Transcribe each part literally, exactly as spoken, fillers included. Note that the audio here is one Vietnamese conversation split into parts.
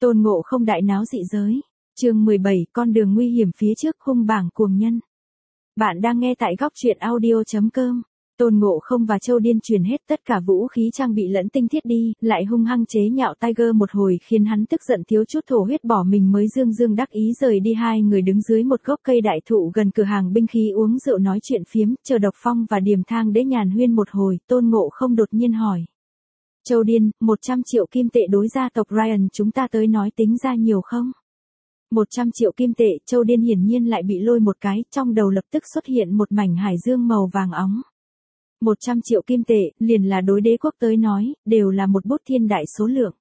Tôn Ngộ Không đại náo dị giới. Chương mười bảy, con đường nguy hiểm phía trước, hung bảng cuồng nhân. Bạn đang nghe tại góc truyện audio chấm com. Tôn Ngộ Không và Châu Điên truyền hết tất cả vũ khí trang bị lẫn tinh thiết đi, lại hung hăng chế nhạo Tiger một hồi khiến hắn tức giận thiếu chút thổ huyết bỏ mình mới dương dương đắc ý rời đi. Hai người đứng dưới một gốc cây đại thụ gần cửa hàng binh khí uống rượu nói chuyện phiếm, chờ Độc Phong và Điềm Thang đế nhàn huyên một hồi. Tôn Ngộ Không đột nhiên hỏi: Châu Điên, một trăm triệu kim tệ đối gia tộc Ryan chúng ta tới nói tính ra nhiều không? một trăm triệu kim tệ, Châu Điên hiển nhiên lại bị lôi một cái, trong đầu lập tức xuất hiện một mảnh hải dương màu vàng óng. một trăm triệu kim tệ, liền là đối đế quốc tới nói, đều là một bút thiên đại số lượng.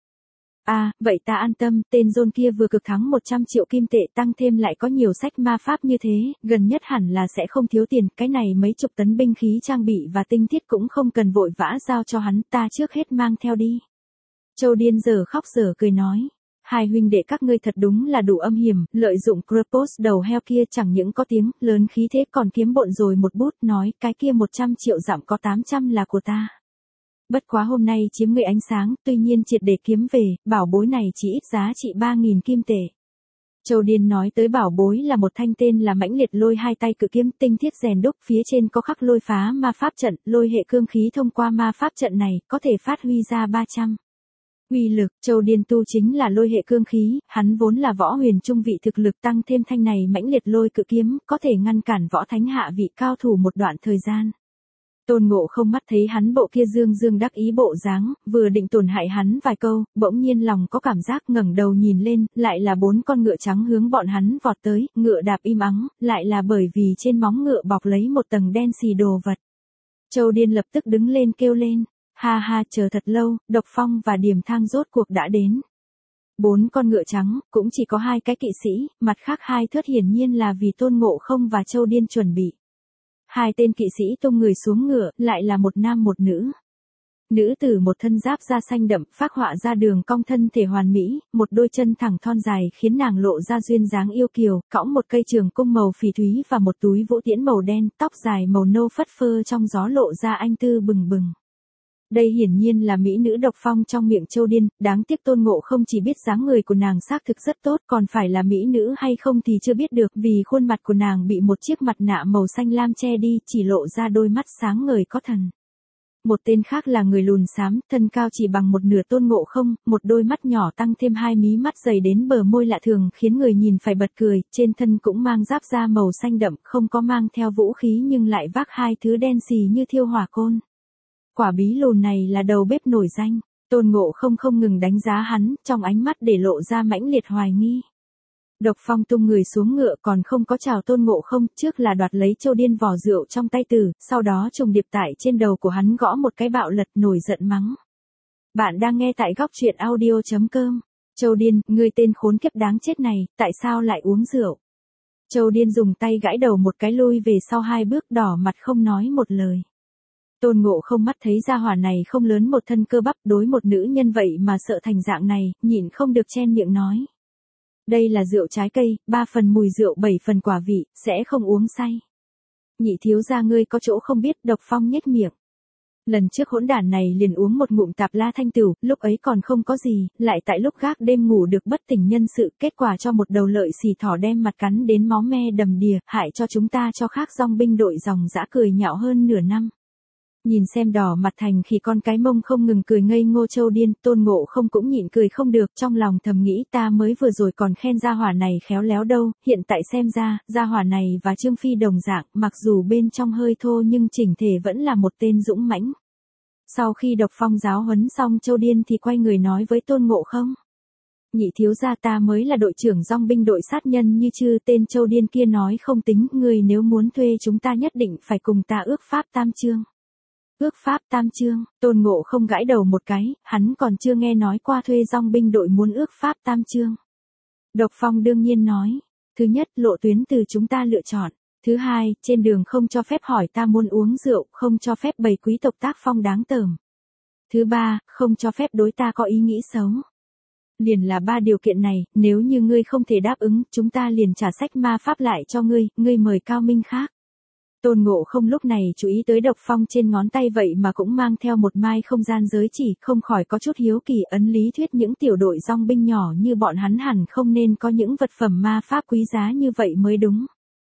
À, vậy ta an tâm, tên John kia vừa cực thắng một trăm triệu kim tệ tăng thêm lại có nhiều sách ma pháp như thế, gần nhất hẳn là sẽ không thiếu tiền, cái này mấy chục tấn binh khí trang bị và tinh thiết cũng không cần vội vã giao cho hắn, ta trước hết mang theo đi. Châu Điên giờ khóc giờ cười nói: Hai huynh đệ các ngươi thật đúng là đủ âm hiểm, lợi dụng Kratos đầu heo kia chẳng những có tiếng lớn khí thế còn kiếm bộn rồi một bút, nói cái kia một trăm triệu dặm có tám trăm là của ta. Bất quá hôm nay chiếm người ánh sáng, tuy nhiên triệt để kiếm về, bảo bối này chỉ ít giá trị ba nghìn kim tệ. Châu Điên nói tới bảo bối là một thanh tên là mãnh liệt lôi hai tay cự kiếm tinh thiết rèn đúc, phía trên có khắc lôi phá ma pháp trận, lôi hệ cương khí thông qua ma pháp trận này, có thể phát huy ra ba trăm. Uy lực. Châu Điên tu chính là lôi hệ cương khí, hắn vốn là võ huyền trung vị thực lực, tăng thêm thanh này mãnh liệt lôi cự kiếm, có thể ngăn cản võ thánh hạ vị cao thủ một đoạn thời gian. Tôn Ngộ Không mắt thấy hắn bộ kia dương dương đắc ý bộ dáng, vừa định tổn hại hắn vài câu, bỗng nhiên lòng có cảm giác, ngẩng đầu nhìn lên, lại là bốn con ngựa trắng hướng bọn hắn vọt tới, ngựa đạp im ắng, lại là bởi vì trên móng ngựa bọc lấy một tầng đen xì đồ vật. Châu Điên lập tức đứng lên kêu lên: Ha ha, chờ thật lâu, Độc Phong và Điềm Thang rốt cuộc đã đến. Bốn con ngựa trắng, cũng chỉ có hai cái kỵ sĩ, mặt khác hai thớt hiển nhiên là vì Tôn Ngộ Không và Châu Điên chuẩn bị. Hai tên kỵ sĩ tung người xuống ngựa, lại là một nam một nữ. Nữ tử một thân giáp da xanh đậm, phác họa ra đường cong thân thể hoàn mỹ, một đôi chân thẳng thon dài khiến nàng lộ ra duyên dáng yêu kiều, cõng một cây trường cung màu phỉ thúy và một túi vũ tiễn màu đen, tóc dài màu nâu phất phơ trong gió lộ ra anh tư bừng bừng. Đây hiển nhiên là mỹ nữ Độc Phong trong miệng Châu Điên, đáng tiếc Tôn Ngộ Không chỉ biết dáng người của nàng xác thực rất tốt, còn phải là mỹ nữ hay không thì chưa biết được, vì khuôn mặt của nàng bị một chiếc mặt nạ màu xanh lam che đi, chỉ lộ ra đôi mắt sáng ngời có thần. Một tên khác là người lùn xám, thân cao chỉ bằng một nửa Tôn Ngộ Không, một đôi mắt nhỏ tăng thêm hai mí mắt dày đến bờ môi lạ thường khiến người nhìn phải bật cười, trên thân cũng mang giáp da màu xanh đậm, không có mang theo vũ khí nhưng lại vác hai thứ đen xì như thiêu hỏa côn. Quả bí lùn này là đầu bếp nổi danh. Tôn Ngộ Không không ngừng đánh giá hắn, trong ánh mắt để lộ ra mãnh liệt hoài nghi. Độc Phong tung người xuống ngựa còn không có chào Tôn Ngộ Không, trước là đoạt lấy Châu Điên vỏ rượu trong tay tử, sau đó trùng điệp tại trên đầu của hắn gõ một cái bạo lật, nổi giận mắng: Bạn đang nghe tại góc truyện audio chấm com. Châu Điên, ngươi tên khốn kiếp đáng chết này, tại sao lại uống rượu? Châu Điên dùng tay gãi đầu một cái, lui về sau hai bước, đỏ mặt không nói một lời. Tôn Ngộ Không mắt thấy gia hỏa này không lớn một thân cơ bắp, đối một nữ nhân vậy mà sợ thành dạng này, nhịn không được chen miệng nói: Đây là rượu trái cây, ba phần mùi rượu bảy phần quả vị, sẽ không uống say. Nhị thiếu gia ngươi có chỗ không biết. Độc Phong nhếch miệng. Lần trước hỗn đản này liền uống một ngụm tạp la thanh tửu, lúc ấy còn không có gì, lại tại lúc gác đêm ngủ được bất tỉnh nhân sự, kết quả cho một đầu lợi xì thỏ đem mặt cắn đến máu me đầm đìa, hại cho chúng ta cho khác dòng binh đội dòng dã cười nhạo hơn nửa năm. Nhìn xem đỏ mặt thành khi con cái mông không ngừng cười ngây ngô Châu Điên, Tôn Ngộ Không cũng nhịn cười không được, trong lòng thầm nghĩ ta mới vừa rồi còn khen gia hỏa này khéo léo đâu, hiện tại xem ra, gia hỏa này và Trương Phi đồng dạng, mặc dù bên trong hơi thô nhưng chỉnh thể vẫn là một tên dũng mãnh. Sau khi Độc Phong giáo huấn xong Châu Điên thì quay người nói với Tôn Ngộ Không: Nhị thiếu gia ta mới là đội trưởng dòng binh đội sát nhân như chư, tên Châu Điên kia nói không tính, người nếu muốn thuê chúng ta nhất định phải cùng ta ước pháp tam chương. Ước pháp tam chương. Tôn Ngộ Không gãi đầu một cái, hắn còn chưa nghe nói qua thuê dòng binh đội muốn ước pháp tam chương. Độc Phong đương nhiên nói: Thứ nhất, lộ tuyến từ chúng ta lựa chọn. Thứ hai, trên đường không cho phép hỏi ta muốn uống rượu, không cho phép bày quý tộc tác phong đáng tởm. Thứ ba, không cho phép đối ta có ý nghĩ xấu. Liền là ba điều kiện này, nếu như ngươi không thể đáp ứng, chúng ta liền trả sách ma pháp lại cho ngươi, ngươi mời cao minh khác. Tôn Ngộ Không lúc này chú ý tới độc phong trên ngón tay vậy mà cũng mang theo một mai không gian giới chỉ, không khỏi có chút hiếu kỳ, ấn lý thuyết những tiểu đội dòng binh nhỏ như bọn hắn hẳn không nên có những vật phẩm ma pháp quý giá như vậy mới đúng.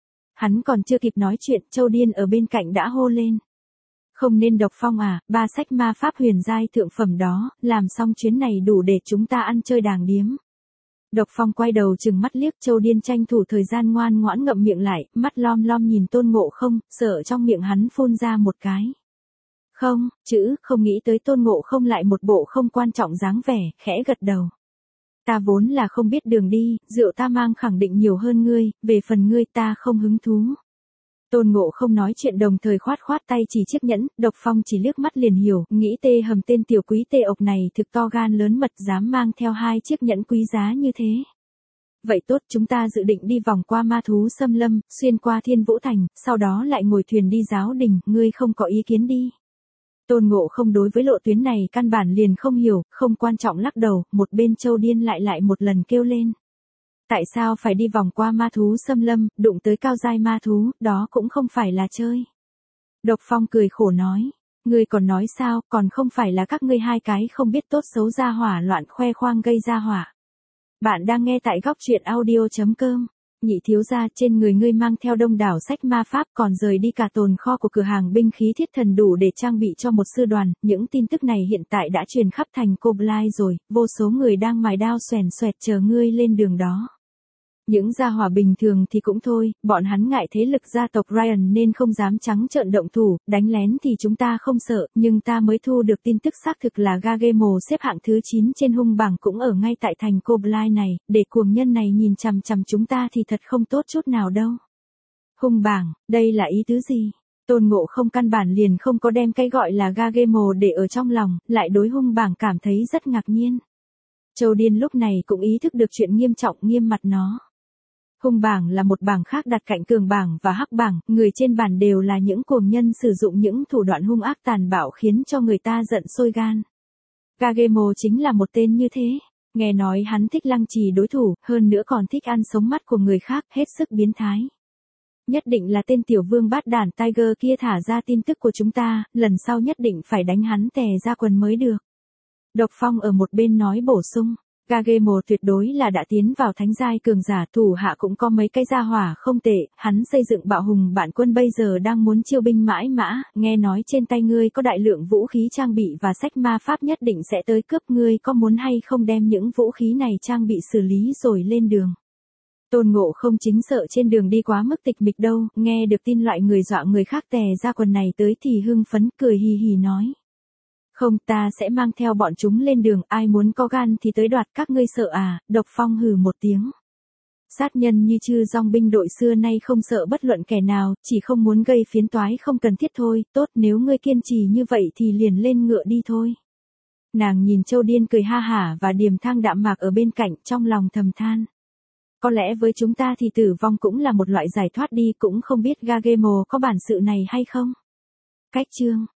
Hắn còn chưa kịp nói chuyện, Châu Điên ở bên cạnh đã hô lên. Không nên độc phong à, ba sách ma pháp huyền giai thượng phẩm đó, làm xong chuyến này đủ để chúng ta ăn chơi đàng điếm. Độc phong quay đầu chừng mắt liếc, Châu Điên tranh thủ thời gian ngoan ngoãn ngậm miệng lại, mắt lom lom nhìn Tôn Ngộ Không, sợ trong miệng hắn phun ra một cái. Không, chữ, không nghĩ tới Tôn Ngộ Không lại một bộ không quan trọng dáng vẻ, khẽ gật đầu. Ta vốn là không biết đường đi, rượu ta mang khẳng định nhiều hơn ngươi, về phần ngươi ta không hứng thú. Tôn Ngộ Không nói chuyện đồng thời khoát khoát tay chỉ chiếc nhẫn, Độc Phong chỉ liếc mắt liền hiểu, nghĩ tê hầm tên tiểu quý tê ộc này thực to gan lớn mật dám mang theo hai chiếc nhẫn quý giá như thế. Vậy tốt, chúng ta dự định đi vòng qua ma thú xâm lâm, xuyên qua Thiên Vũ Thành, sau đó lại ngồi thuyền đi giáo đình, ngươi không có ý kiến đi. Tôn Ngộ Không đối với lộ tuyến này căn bản liền không hiểu, không quan trọng lắc đầu, một bên Châu Điên lại lại một lần kêu lên. Tại sao phải đi vòng qua ma thú xâm lâm, đụng tới cao giai ma thú, đó cũng không phải là chơi. Độc Phong cười khổ nói, ngươi còn nói sao, còn không phải là các ngươi hai cái không biết tốt xấu ra hỏa loạn khoe khoang gây ra hỏa. Bạn đang nghe tại góc truyện audio chấm com. Nhị thiếu gia, trên người ngươi mang theo đông đảo sách ma pháp, còn rời đi cả tồn kho của cửa hàng binh khí thiết thần đủ để trang bị cho một sư đoàn, những tin tức này hiện tại đã truyền khắp thành Coblai rồi, vô số người đang mài đao xoèn xoẹt chờ ngươi lên đường đó. Những gia hỏa bình thường thì cũng thôi, bọn hắn ngại thế lực gia tộc Ryan nên không dám trắng trợn động thủ, đánh lén thì chúng ta không sợ, nhưng ta mới thu được tin tức xác thực là Gargamel xếp hạng thứ chín trên hung bảng cũng ở ngay tại thành Coblai này, để cuồng nhân này nhìn chằm chằm chúng ta thì thật không tốt chút nào đâu. Hung bảng, đây là ý tứ gì? Tôn Ngộ Không căn bản liền không có đem cái gọi là Gargamel để ở trong lòng, lại đối hung bảng cảm thấy rất ngạc nhiên. Châu Điên lúc này cũng ý thức được chuyện nghiêm trọng, nghiêm mặt nó. Hung bảng là một bảng khác đặt cạnh cường bảng và hắc bảng, người trên bảng đều là những cuồng nhân sử dụng những thủ đoạn hung ác tàn bạo khiến cho người ta giận sôi gan. Gargamel chính là một tên như thế, nghe nói hắn thích lăng trì đối thủ, hơn nữa còn thích ăn sống mắt của người khác, hết sức biến thái. Nhất định là tên tiểu vương bát đản Tiger kia thả ra tin tức của chúng ta, lần sau nhất định phải đánh hắn tè ra quần mới được. Độc Phong ở một bên nói bổ sung. Gargamel tuyệt đối là đã tiến vào thánh giai cường giả, thủ hạ cũng có mấy cái gia hỏa không tệ, hắn xây dựng bạo hùng bản quân bây giờ đang muốn chiêu binh mãi mã, nghe nói trên tay ngươi có đại lượng vũ khí trang bị và sách ma pháp nhất định sẽ tới cướp, ngươi có muốn hay không đem những vũ khí này trang bị xử lý rồi lên đường. Tôn Ngộ Không chính sợ trên đường đi quá mức tịch mịch đâu, nghe được tin loại người dọa người khác tè ra quần này tới thì hưng phấn cười hì hì nói. Không, ta sẽ mang theo bọn chúng lên đường, ai muốn có gan thì tới đoạt, các ngươi sợ à? Độc Phong hừ một tiếng. Sát nhân như chư dòng binh đội xưa nay không sợ bất luận kẻ nào, chỉ không muốn gây phiến toái không cần thiết thôi, tốt nếu ngươi kiên trì như vậy thì liền lên ngựa đi thôi. Nàng nhìn Châu Điên cười ha hả và Điềm Thang đạm mạc ở bên cạnh, trong lòng thầm than. Có lẽ với chúng ta thì tử vong cũng là một loại giải thoát đi, cũng không biết Gargamel có bản sự này hay không. Cách chương